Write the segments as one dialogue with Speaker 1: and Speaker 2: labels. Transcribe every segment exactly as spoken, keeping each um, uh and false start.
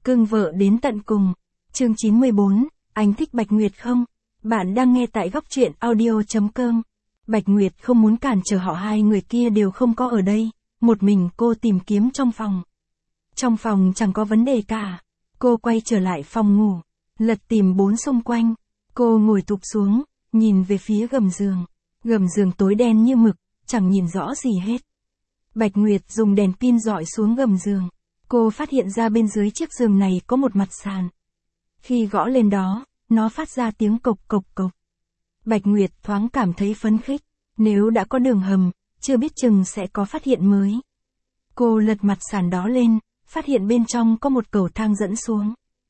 Speaker 1: Cưng vợ đến tận cùng. Chương chín mươi bốn, anh thích Bạch Nguyệt không? Bạn đang nghe tại góc truyện audio chấm com. Bạch Nguyệt không muốn cản trở họ, hai người kia đều không có ở đây, một mình cô tìm kiếm trong phòng. Trong phòng chẳng có vấn đề cả. Cô quay trở lại phòng ngủ, lật tìm bốn xung quanh. Cô ngồi thụp xuống, nhìn về phía gầm giường. Gầm giường tối đen như mực, chẳng nhìn rõ gì hết. Bạch Nguyệt dùng đèn pin dọi xuống gầm giường. Cô phát hiện ra bên dưới chiếc giường này có một mặt sàn. Khi gõ lên đó, nó phát ra tiếng cộc cộc cộc. Bạch Nguyệt thoáng cảm thấy phấn khích. Nếu đã có đường hầm, chưa biết chừng sẽ có phát hiện mới. Cô lật mặt sàn đó lên, phát hiện bên trong có một cầu thang dẫn xuống.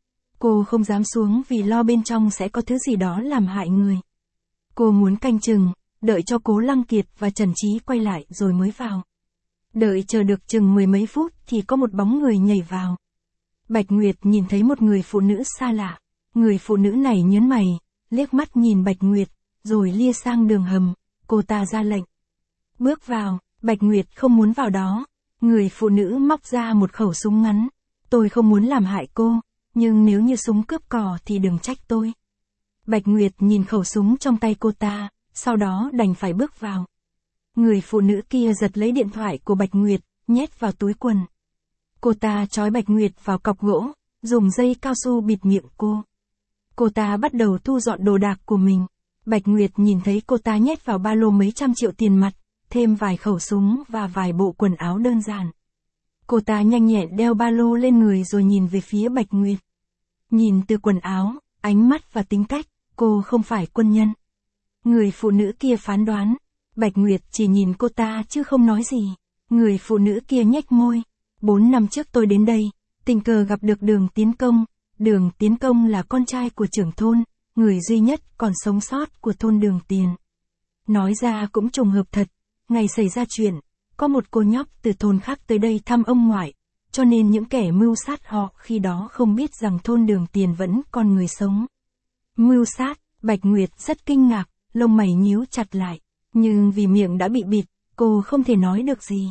Speaker 1: Cô không dám xuống vì lo bên trong sẽ có thứ gì đó làm hại người. Cô muốn canh chừng, đợi cho Cố Lăng Kiệt và Trần Trí quay lại rồi mới vào. Đợi chờ được chừng mười mấy phút thì có một bóng người nhảy vào. Bạch Nguyệt nhìn thấy một người phụ nữ xa lạ. Người phụ nữ này nhớn mày, liếc mắt nhìn Bạch Nguyệt, rồi lia sang đường hầm. Cô ta ra lệnh. Bước vào. Bạch Nguyệt không muốn vào đó. Người phụ nữ móc ra một khẩu súng ngắn. Tôi không muốn làm hại cô, nhưng nếu như súng cướp cò thì đừng trách tôi. Bạch Nguyệt nhìn khẩu súng trong tay cô ta, sau đó đành phải bước vào. Người phụ nữ kia giật lấy điện thoại của Bạch Nguyệt, nhét vào túi quần. Cô ta trói Bạch Nguyệt vào cọc gỗ, dùng dây cao su bịt miệng cô. Cô ta bắt đầu thu dọn đồ đạc của mình. Bạch Nguyệt nhìn thấy cô ta nhét vào ba lô mấy trăm triệu tiền mặt, thêm vài khẩu súng và vài bộ quần áo đơn giản. Cô ta nhanh nhẹn đeo ba lô lên người rồi nhìn về phía Bạch Nguyệt. Nhìn từ quần áo, ánh mắt và tính cách, cô không phải quân nhân. Người phụ nữ kia phán đoán. Bạch Nguyệt chỉ nhìn cô ta chứ không nói gì. Người phụ nữ kia nhếch môi. Bốn năm trước tôi đến đây, tình cờ gặp được Đường Tiến Công. Đường Tiến Công là con trai của trưởng thôn, người duy nhất còn sống sót của thôn Đường Tiền. Nói ra cũng trùng hợp thật, ngày xảy ra chuyện, có một cô nhóc từ thôn khác tới đây thăm ông ngoại, cho nên những kẻ mưu sát họ khi đó không biết rằng thôn Đường Tiền vẫn còn người sống. Mưu sát, Bạch Nguyệt rất kinh ngạc, lông mày nhíu chặt lại, nhưng vì miệng đã bị bịt, cô không thể nói được gì.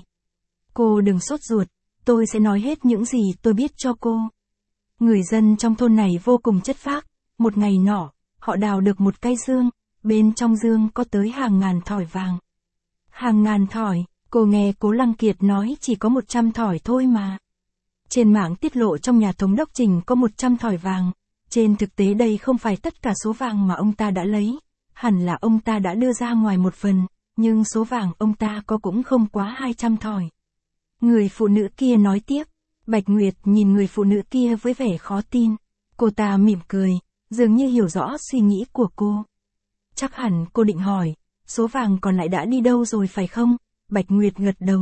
Speaker 1: Cô đừng sốt ruột, tôi sẽ nói hết những gì tôi biết cho cô. Người dân trong thôn này vô cùng chất phác, một ngày nọ, họ đào được một cái dương, bên trong dương có tới hàng ngàn thỏi vàng. Hàng ngàn thỏi, cô nghe Cố Lăng Kiệt nói chỉ có một trăm thỏi thôi mà. Trên mạng tiết lộ trong nhà thống đốc Trình có một trăm thỏi vàng, trên thực tế đây không phải tất cả số vàng mà ông ta đã lấy, hẳn là ông ta đã đưa ra ngoài một phần, nhưng số vàng ông ta có cũng không quá hai trăm thỏi. Người phụ nữ kia nói tiếp. Bạch Nguyệt nhìn người phụ nữ kia với vẻ khó tin. Cô ta mỉm cười, dường như hiểu rõ suy nghĩ của cô. Chắc hẳn cô định hỏi, số vàng còn lại đã đi đâu rồi phải không? Bạch Nguyệt gật đầu.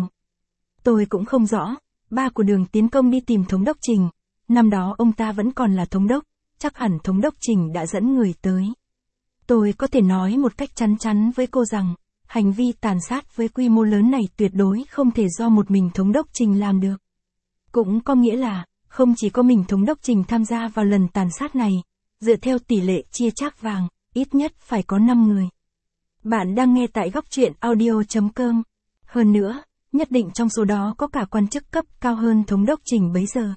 Speaker 1: Tôi cũng không rõ, ba của Đường Tiến Công đi tìm thống đốc Trình. Năm đó ông ta vẫn còn là thống đốc, chắc hẳn thống đốc Trình đã dẫn người tới. Tôi có thể nói một cách chắn chắn với cô rằng, hành vi tàn sát với quy mô lớn này tuyệt đối không thể do một mình thống đốc Trình làm được. Cũng có nghĩa là, không chỉ có mình thống đốc Trình tham gia vào lần tàn sát này, dựa theo tỷ lệ chia chác vàng, ít nhất phải có năm người. Bạn đang nghe tại góc truyện audio chấm com. Hơn nữa, nhất định trong số đó có cả quan chức cấp cao hơn thống đốc Trình bấy giờ.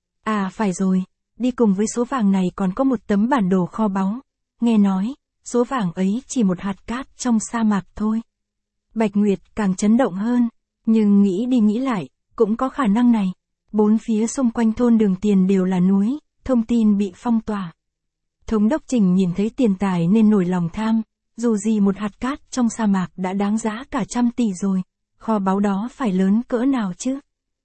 Speaker 1: À phải rồi, đi cùng với số vàng này còn có một tấm bản đồ kho báu. Nghe nói, số vàng ấy chỉ một hạt cát trong sa mạc thôi. Bạch Nguyệt càng chấn động hơn, nhưng nghĩ đi nghĩ lại, cũng có khả năng này. Bốn phía xung quanh thôn Đường Tiền đều là núi, thông tin bị phong tỏa. Thống đốc Trình nhìn thấy tiền tài nên nổi lòng tham, dù gì một hạt cát trong sa mạc đã đáng giá cả trăm tỷ rồi, kho báu đó phải lớn cỡ nào chứ?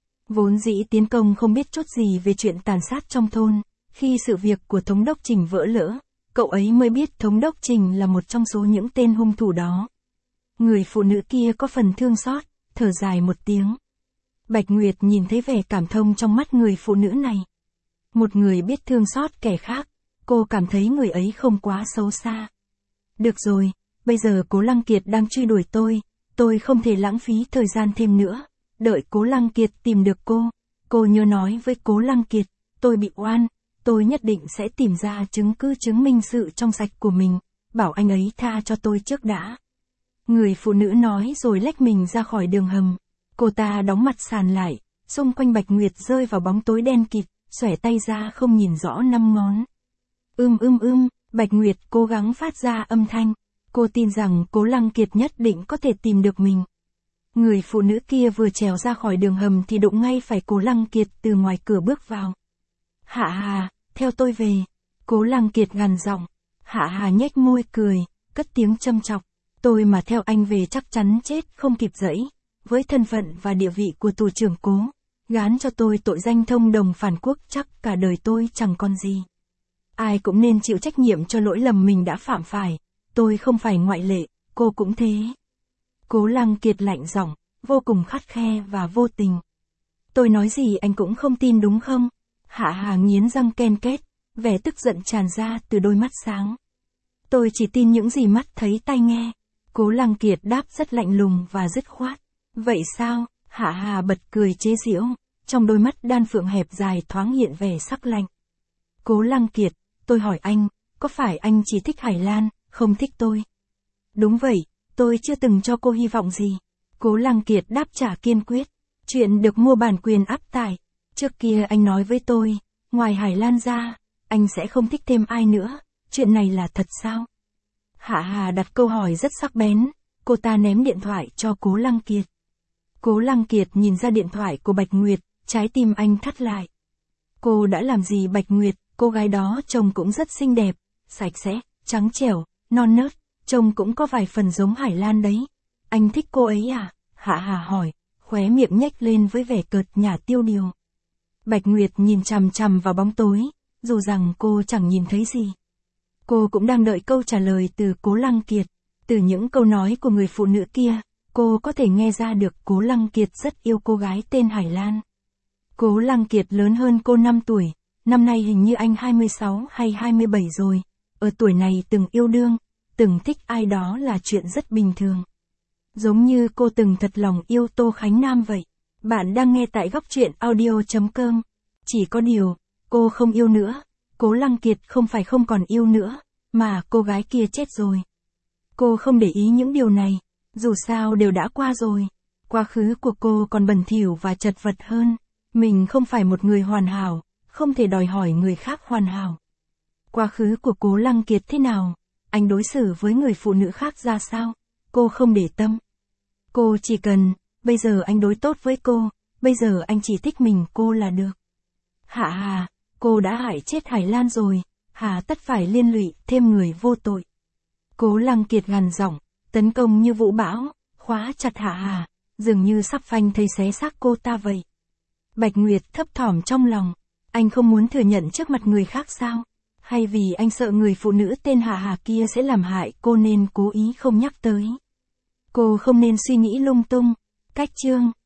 Speaker 1: Vốn dĩ Tiến Công không biết chút gì về chuyện tàn sát trong thôn, khi sự việc của thống đốc Trình vỡ lỡ, cậu ấy mới biết thống đốc Trình là một trong số những tên hung thủ đó. Người phụ nữ kia có phần thương xót, thở dài một tiếng. Bạch Nguyệt nhìn thấy vẻ cảm thông trong mắt người phụ nữ này. Một người biết thương xót kẻ khác, cô cảm thấy người ấy không quá xấu xa. Được rồi, bây giờ Cố Lăng Kiệt đang truy đuổi tôi, tôi không thể lãng phí thời gian thêm nữa. Đợi Cố Lăng Kiệt tìm được cô, cô nhớ nói với Cố Lăng Kiệt, tôi bị oan, tôi nhất định sẽ tìm ra chứng cứ chứng minh sự trong sạch của mình, bảo anh ấy tha cho tôi trước đã. Người phụ nữ nói rồi lách mình ra khỏi đường hầm. Cô ta đóng mặt sàn lại, xung quanh Bạch Nguyệt rơi vào bóng tối đen kịt, xòe tay ra không nhìn rõ năm ngón. Ưm ưm ưm, Bạch Nguyệt cố gắng phát ra âm thanh. Cô tin rằng Cố Lăng Kiệt nhất định có thể tìm được mình. Người phụ nữ kia vừa trèo ra khỏi đường hầm thì đụng ngay phải Cố Lăng Kiệt từ ngoài cửa bước vào. Hạ Hà, theo tôi về. Cố Lăng Kiệt gằn giọng. Hạ Hà nhếch môi cười, cất tiếng châm chọc. Tôi mà theo anh về chắc chắn chết không kịp dẫy. Với thân phận và địa vị của tù trưởng Cố, gán cho tôi tội danh thông đồng phản quốc chắc cả đời tôi chẳng còn gì. Ai cũng nên chịu trách nhiệm cho lỗi lầm mình đã phạm phải. Tôi không phải ngoại lệ, cô cũng thế. Cố Lăng Kiệt lạnh giọng, vô cùng khắt khe và vô tình. Tôi nói gì anh cũng không tin đúng không? Hạ Hà nghiến răng ken két, vẻ tức giận tràn ra từ đôi mắt sáng. Tôi chỉ tin những gì mắt thấy tai nghe. Cố Lăng Kiệt đáp rất lạnh lùng và dứt khoát. Vậy sao? Hạ Hà bật cười chế giễu, trong đôi mắt đan phượng hẹp dài thoáng hiện vẻ sắc lạnh. Cố Lăng Kiệt, tôi hỏi anh, có phải anh chỉ thích Hải Lan, không thích tôi? Đúng vậy, tôi chưa từng cho cô hy vọng gì. Cố Lăng Kiệt đáp trả kiên quyết. Chuyện được mua bản quyền áp tải. Trước kia anh nói với tôi, ngoài Hải Lan ra, anh sẽ không thích thêm ai nữa. Chuyện này là thật sao? Hạ Hà đặt câu hỏi rất sắc bén. Cô ta ném điện thoại cho Cố Lăng Kiệt. Cố Lăng Kiệt nhìn ra điện thoại của Bạch Nguyệt, trái tim anh thắt lại. Cô đã làm gì Bạch Nguyệt? Cô gái đó trông cũng rất xinh đẹp, sạch sẽ, trắng trẻo, non nớt, trông cũng có vài phần giống Hải Lan đấy. Anh thích cô ấy à? Hạ Hà hỏi, khóe miệng nhếch lên với vẻ cợt nhả tiêu điều. Bạch Nguyệt nhìn chằm chằm vào bóng tối, dù rằng cô chẳng nhìn thấy gì. Cô cũng đang đợi câu trả lời từ Cố Lăng Kiệt. Từ những câu nói của người phụ nữ kia, cô có thể nghe ra được Cố Lăng Kiệt rất yêu cô gái tên Hải Lan. Cố Lăng Kiệt lớn hơn cô năm tuổi, năm nay hình như anh hai mươi sáu hay hai mươi bảy rồi. Ở tuổi này từng yêu đương, từng thích ai đó là chuyện rất bình thường. Giống như cô từng thật lòng yêu Tô Khánh Nam vậy. Bạn đang nghe tại góc truyện audio chấm com. Chỉ có điều, cô không yêu nữa. Cố Lăng Kiệt không phải không còn yêu nữa, mà cô gái kia chết rồi. Cô không để ý những điều này, dù sao đều đã qua rồi. Quá khứ của cô còn bẩn thỉu và chật vật hơn. Mình không phải một người hoàn hảo, không thể đòi hỏi người khác hoàn hảo. Quá khứ của Cố Lăng Kiệt thế nào? Anh đối xử với người phụ nữ khác ra sao? Cô không để tâm. Cô chỉ cần, bây giờ anh đối tốt với cô, bây giờ anh chỉ thích mình cô là được. Hạ Hà, cô đã hại chết Hải Lan rồi, hà tất phải liên lụy thêm người vô tội. Cố Lăng Kiệt gằn giọng, tấn công như vũ bão, khóa chặt Hạ Hà, dường như sắp phanh thây xé xác cô ta vậy. Bạch Nguyệt thấp thỏm trong lòng, anh không muốn thừa nhận trước mặt người khác sao? Hay vì anh sợ người phụ nữ tên Hạ Hà kia sẽ làm hại cô nên cố ý không nhắc tới? Cô không nên suy nghĩ lung tung. Cách chương